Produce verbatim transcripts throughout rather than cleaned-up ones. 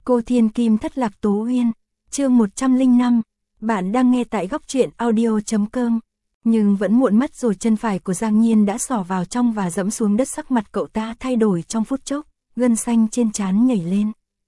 Cô Thiên Kim thất lạc Tố Uyên, chương một trăm lẻ năm, bạn đang nghe tại góc truyện audio chấm com. Nhưng vẫn muộn mất rồi, chân phải của Giang Nhiên đã xỏ vào trong và dẫm xuống đất, sắc mặt cậu ta thay đổi trong phút chốc, gân xanh trên trán nhảy lên.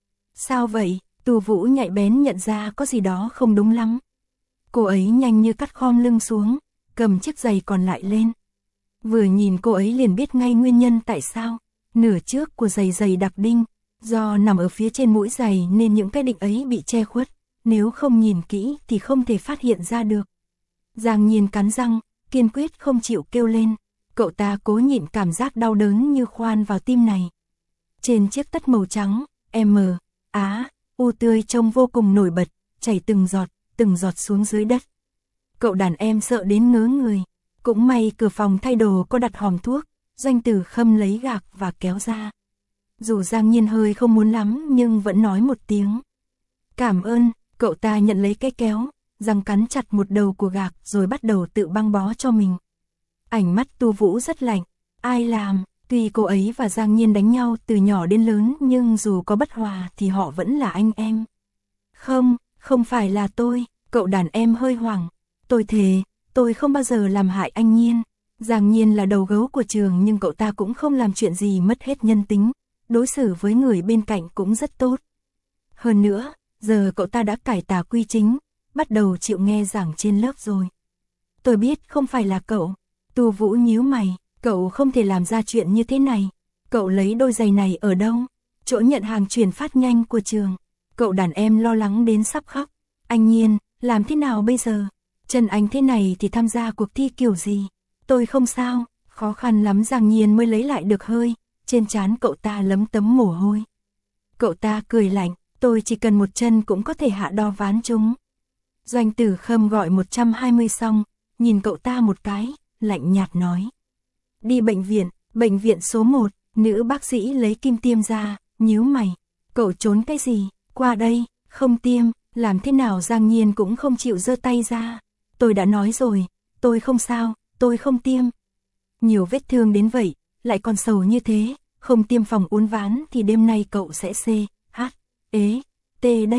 Sao vậy? Tù Vũ nhạy bén nhận ra có gì đó không đúng lắm. Cô ấy nhanh như cắt khom lưng xuống, cầm chiếc giày còn lại lên. Vừa nhìn cô ấy liền biết ngay nguyên nhân tại sao. Nửa trước của giày giày đặc đinh, do nằm ở phía trên mũi giày nên những cái đinh ấy bị che khuất, nếu không nhìn kỹ thì không thể phát hiện ra được. Giang Nhiên cắn răng, kiên quyết không chịu kêu lên. Cậu ta cố nhịn cảm giác đau đớn như khoan vào tim này. Trên chiếc tất màu trắng, M, Á, U tươi trông vô cùng nổi bật, chảy từng giọt, từng giọt xuống dưới đất. Cậu đàn em sợ đến ngớ người. Cũng may cửa phòng thay đồ có đặt hòm thuốc, Doanh Tử Khâm lấy gạc và kéo ra. Dù Giang Nhiên hơi không muốn lắm nhưng vẫn nói một tiếng. Cảm ơn, cậu ta nhận lấy cái kéo, răng cắn chặt một đầu của gạc rồi bắt đầu tự băng bó cho mình. Ánh mắt Tu Vũ rất lạnh. Ai làm? Tuy cô ấy và Giang Nhiên đánh nhau từ nhỏ đến lớn nhưng dù có bất hòa thì họ vẫn là anh em. Không, không phải là tôi, cậu đàn em hơi hoảng. Tôi thề, tôi không bao giờ làm hại anh Nhiên. Giang Nhiên là đầu gấu của trường nhưng cậu ta cũng không làm chuyện gì mất hết nhân tính. Đối xử với người bên cạnh cũng rất tốt. Hơn nữa, giờ cậu ta đã cải tà quy chính, bắt đầu chịu nghe giảng trên lớp rồi. Tôi biết không phải là cậu. Tu Vũ nhíu mày, cậu không thể làm ra chuyện như thế này. Cậu lấy đôi giày này ở đâu? Chỗ nhận hàng chuyển phát nhanh của trường. Cậu đàn em lo lắng đến sắp khóc. Anh Nhiên, làm thế nào bây giờ? Chân anh thế này thì tham gia cuộc thi kiểu gì? Tôi không sao, khó khăn lắm Giang Nhiên mới lấy lại được hơi. Trên trán cậu ta lấm tấm mồ hôi. Cậu ta cười lạnh, tôi chỉ cần một chân cũng có thể hạ đo ván chúng. Doanh Tử Khâm gọi một trăm hai mươi xong, nhìn cậu ta một cái, lạnh nhạt nói. Đi bệnh viện, bệnh viện số một, nữ bác sĩ lấy kim tiêm ra, nhíu mày. Cậu trốn cái gì? Qua đây, không tiêm, làm thế nào Giang Nhiên cũng không chịu giơ tay ra. Tôi đã nói rồi, tôi không sao, tôi không tiêm. Nhiều vết thương đến vậy, lại còn sầu như thế, không tiêm phòng uốn ván thì đêm nay cậu sẽ C, H, ế, T đấy.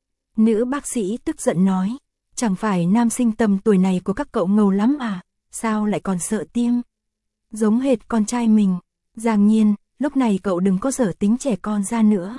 Nữ bác sĩ tức giận nói, chẳng phải nam sinh tầm tuổi này của các cậu ngầu lắm à, sao lại còn sợ tiêm? Giống hệt con trai mình. Giang Nhiên, lúc này cậu đừng có dở tính trẻ con ra nữa.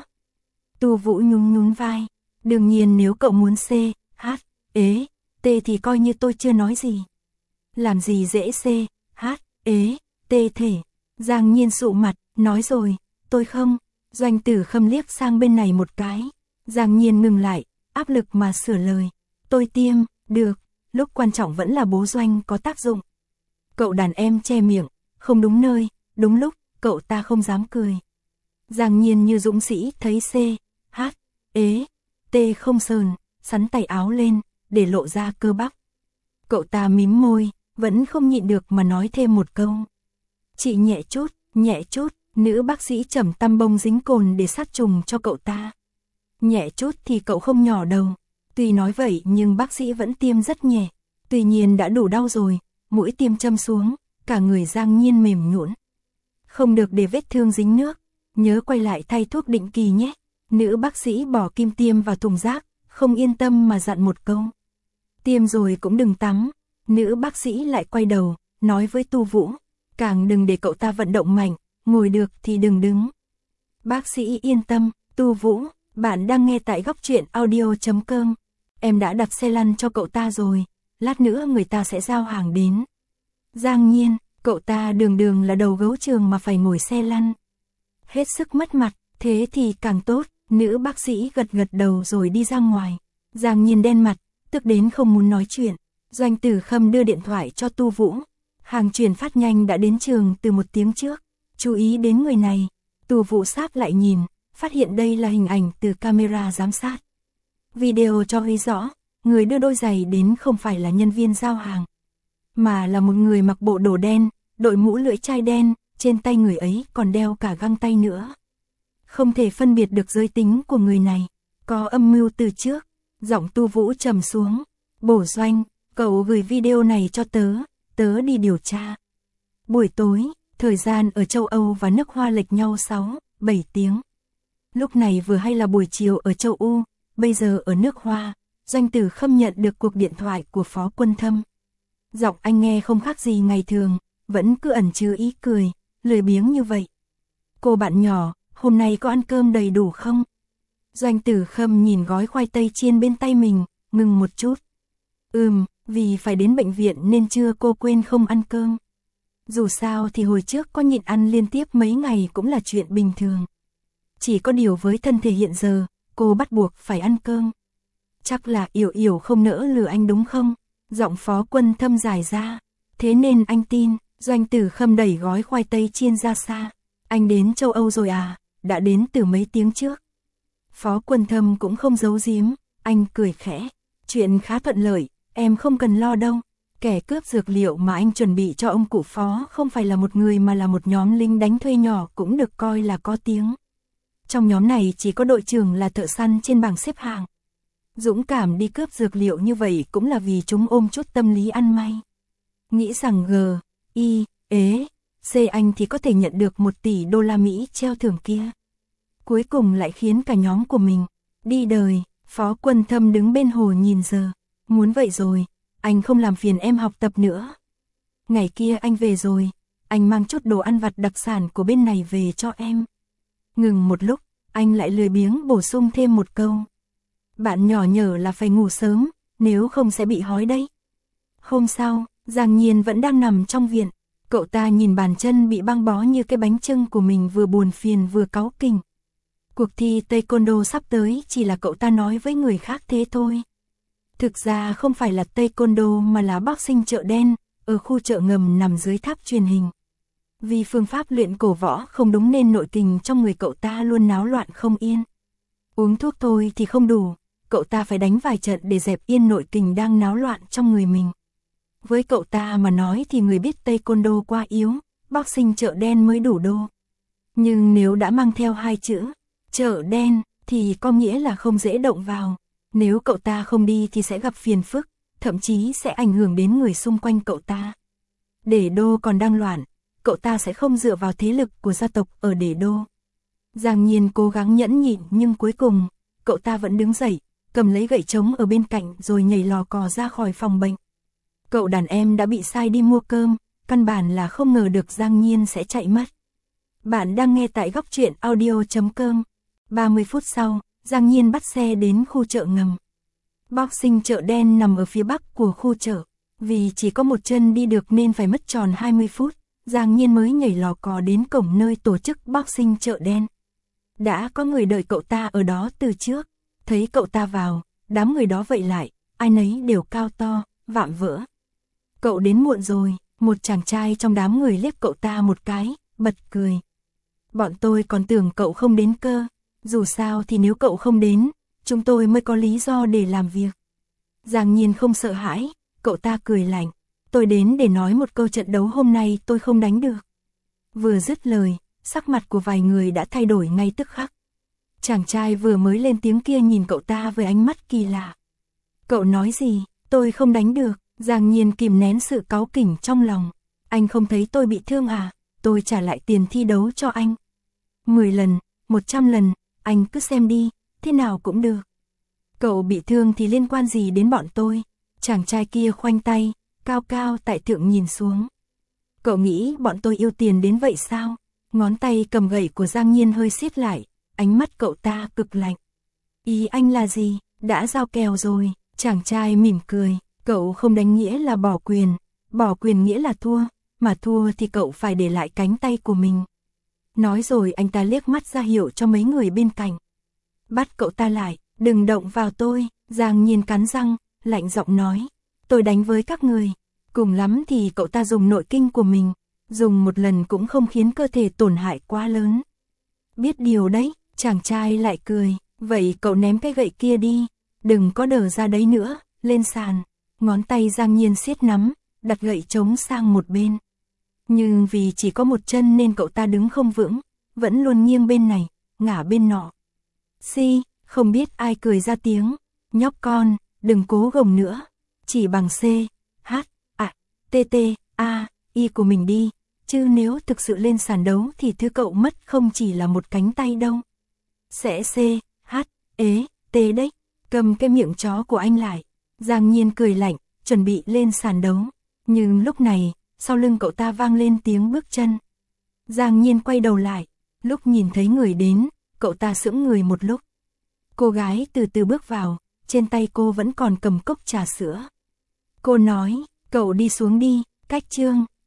Tu Vũ nhún nhún vai, đương nhiên nếu cậu muốn C, H, ế, T thì coi như tôi chưa nói gì. Làm gì dễ C, H, ế, T thể. Giang Nhiên sụ mặt, nói rồi, tôi không. Doanh Tử Khâm liếc sang bên này một cái. Giang Nhiên ngừng lại, áp lực mà sửa lời. Tôi tiêm, được, lúc quan trọng vẫn là bố Doanh có tác dụng. Cậu đàn em che miệng, không đúng nơi, đúng lúc, cậu ta không dám cười. Giang Nhiên như dũng sĩ thấy C, H, ế, T không sờn, sắn tay áo lên, để lộ ra cơ bắp. Cậu ta mím môi, vẫn không nhịn được mà nói thêm một câu. Chị nhẹ chút, nhẹ chút, nữ bác sĩ chẩm tăm bông dính cồn để sát trùng cho cậu ta. Nhẹ chút thì cậu không nhỏ đâu. Tuy nói vậy nhưng bác sĩ vẫn tiêm rất nhẹ. Tuy nhiên đã đủ đau rồi, mũi tiêm châm xuống, cả người Giang Nhiên mềm nhũn. Không được để vết thương dính nước, nhớ quay lại thay thuốc định kỳ nhé. Nữ bác sĩ bỏ kim tiêm vào thùng rác, không yên tâm mà dặn một câu. Tiêm rồi cũng đừng tắm. Nữ bác sĩ lại quay đầu, nói với Tu Vũ, càng đừng để cậu ta vận động mạnh, ngồi được thì đừng đứng. Bác sĩ yên tâm, Tu Vũ, bạn đang nghe tại góc truyện audio chấm com. Em đã đặt xe lăn cho cậu ta rồi, lát nữa người ta sẽ giao hàng đến. Giang Nhiên, cậu ta đường đường là đầu gấu trường mà phải ngồi xe lăn. Hết sức mất mặt, thế thì càng tốt. Nữ bác sĩ gật gật đầu rồi đi ra ngoài. Giang Nhiên đen mặt, tức đến không muốn nói chuyện. Doanh Tử Khâm đưa điện thoại cho Tu Vũ. Hàng chuyển phát nhanh đã đến trường từ một tiếng trước. Chú ý đến người này. Tu Vũ sát lại nhìn, phát hiện đây là hình ảnh từ camera giám sát. Video cho thấy rõ, người đưa đôi giày đến không phải là nhân viên giao hàng, mà là một người mặc bộ đồ đen, đội mũ lưỡi chai đen, trên tay người ấy còn đeo cả găng tay nữa. Không thể phân biệt được giới tính của người này, có âm mưu từ trước. Giọng Tu Vũ trầm xuống, bổ Doanh, cậu gửi video này cho tớ, tớ đi điều tra. Buổi tối, thời gian ở châu Âu và nước Hoa lệch nhau sáu, bảy tiếng. Lúc này vừa hay là buổi chiều ở châu U, bây giờ ở nước Hoa, Doanh Tử Khâm nhận được cuộc điện thoại của Phó Quân Thâm. Giọng anh nghe không khác gì ngày thường, vẫn cứ ẩn chứa ý cười, lười biếng như vậy. Cô bạn nhỏ, hôm nay có ăn cơm đầy đủ không? Doanh Tử Khâm nhìn gói khoai tây chiên bên tay mình, ngừng một chút. Ừm, vì phải đến bệnh viện nên trưa cô quên không ăn cơm. Dù sao thì hồi trước có nhịn ăn liên tiếp mấy ngày cũng là chuyện bình thường. Chỉ có điều với thân thể hiện giờ, cô bắt buộc phải ăn cơm. Chắc là Yểu Yểu không nỡ lừa anh đúng không? Giọng Phó Quân Thâm dài ra. Thế nên anh tin. Doanh Tử Khâm đẩy gói khoai tây chiên ra xa. Anh đến châu Âu rồi à? Đã đến từ mấy tiếng trước. Phó Quân Thâm cũng không giấu giếm. Anh cười khẽ. Chuyện khá thuận lợi, em không cần lo đâu. Kẻ cướp dược liệu mà anh chuẩn bị cho ông cụ Phó không phải là một người mà là một nhóm lính đánh thuê nhỏ cũng được coi là có tiếng. Trong nhóm này chỉ có đội trưởng là thợ săn trên bảng xếp hạng. Dũng cảm đi cướp dược liệu như vậy cũng là vì chúng ôm chút tâm lý ăn may. Nghĩ rằng G, I, ế, C anh thì có thể nhận được một tỷ đô la Mỹ treo thưởng kia. Cuối cùng lại khiến cả nhóm của mình đi đời. Phó Quân Thâm đứng bên hồ nhìn giờ. Muốn vậy rồi, anh không làm phiền em học tập nữa. Ngày kia anh về rồi, anh mang chút đồ ăn vặt đặc sản của bên này về cho em. Ngừng một lúc, anh lại lười biếng bổ sung thêm một câu. Bạn nhỏ nhờ là phải ngủ sớm, nếu không sẽ bị hói đấy. Hôm sau, Giang Nhiên vẫn đang nằm trong viện. Cậu ta nhìn bàn chân bị băng bó như cái bánh chưng của mình vừa buồn phiền vừa cáu kỉnh. Cuộc thi Taekwondo sắp tới chỉ là cậu ta nói với người khác thế thôi. Thực ra không phải là Taekwondo mà là boxing chợ đen, ở khu chợ ngầm nằm dưới tháp truyền hình. Vì phương pháp luyện cổ võ không đúng nên nội tình trong người cậu ta luôn náo loạn không yên. Uống thuốc thôi thì không đủ, cậu ta phải đánh vài trận để dẹp yên nội tình đang náo loạn trong người mình. Với cậu ta mà nói thì người biết Taekwondo quá yếu, boxing chợ đen mới đủ đô. Nhưng nếu đã mang theo hai chữ chợ đen thì có nghĩa là không dễ động vào. Nếu cậu ta không đi thì sẽ gặp phiền phức, thậm chí sẽ ảnh hưởng đến người xung quanh cậu ta. Để đô còn đang loạn, cậu ta sẽ không dựa vào thế lực của gia tộc ở để đô. Giang Nhiên cố gắng nhẫn nhịn nhưng cuối cùng, cậu ta vẫn đứng dậy, cầm lấy gậy trống ở bên cạnh rồi nhảy lò cò ra khỏi phòng bệnh. Cậu đàn em đã bị sai đi mua cơm, căn bản là không ngờ được Giang Nhiên sẽ chạy mất. Bạn đang nghe tại góc truyện audio chấm com. ba mươi phút sau, Giang Nhiên bắt xe đến khu chợ ngầm. Boxing chợ đen nằm ở phía bắc của khu chợ. Vì chỉ có một chân đi được nên phải mất tròn hai mươi phút, Giang Nhiên mới nhảy lò cò đến cổng nơi tổ chức boxing chợ đen. Đã có người đợi cậu ta ở đó từ trước. Thấy cậu ta vào, đám người đó vậy lại, ai nấy đều cao to, vạm vỡ. Cậu đến muộn rồi, một chàng trai trong đám người liếc cậu ta một cái, bật cười. Bọn tôi còn tưởng cậu không đến cơ. Dù sao thì nếu cậu không đến, chúng tôi mới có lý do để làm việc. Giang Nhiên không sợ hãi, cậu ta cười lạnh. Tôi đến để nói một câu trận đấu hôm nay tôi không đánh được. Vừa dứt lời, sắc mặt của vài người đã thay đổi ngay tức khắc. Chàng trai vừa mới lên tiếng kia nhìn cậu ta với ánh mắt kỳ lạ. Cậu nói gì, tôi không đánh được. Giang Nhiên kìm nén sự cáu kỉnh trong lòng. Anh không thấy tôi bị thương à, tôi trả lại tiền thi đấu cho anh. Mười lần, một trăm lần, anh cứ xem đi, thế nào cũng được. Cậu bị thương thì liên quan gì đến bọn tôi? Chàng trai kia khoanh tay, cao cao tại thượng nhìn xuống. Cậu nghĩ bọn tôi yêu tiền đến vậy sao? Ngón tay cầm gậy của Giang Nhiên hơi siết lại, ánh mắt cậu ta cực lạnh. Ý anh là gì? Đã giao kèo rồi. Chàng trai mỉm cười. Cậu không đánh nghĩa là bỏ quyền, bỏ quyền nghĩa là thua, mà thua thì cậu phải để lại cánh tay của mình. Nói rồi anh ta liếc mắt ra hiệu cho mấy người bên cạnh. Bắt cậu ta lại, đừng động vào tôi. Giang Nhiên cắn răng, lạnh giọng nói. Tôi đánh với các người, cùng lắm thì cậu ta dùng nội kinh của mình, dùng một lần cũng không khiến cơ thể tổn hại quá lớn. Biết điều đấy, chàng trai lại cười. Vậy cậu ném cái gậy kia đi, đừng có đờ ra đấy nữa, lên sàn. Ngón tay Giang Nhiên siết nắm, đặt gậy trống sang một bên. Nhưng vì chỉ có một chân nên cậu ta đứng không vững, vẫn luôn nghiêng bên này, ngả bên nọ. Si, không biết ai cười ra tiếng. Nhóc con, đừng cố gồng nữa. Chỉ bằng C, H, A, T, T, A, I của mình đi. Chứ nếu thực sự lên sàn đấu thì thứ cậu mất không chỉ là một cánh tay đâu. Sẽ C, H, ế, T đấy. Cầm cái miệng chó của anh lại. Giang Nhiên cười lạnh, chuẩn bị lên sàn đấu. Nhưng lúc này, sau lưng cậu ta vang lên tiếng bước chân. Giang Nhiên quay đầu lại. Lúc nhìn thấy người đến, cậu ta sững người một lúc. Cô gái từ từ bước vào, trên tay cô vẫn còn cầm cốc trà sữa. Cô nói, cậu đi xuống đi, cách Trương.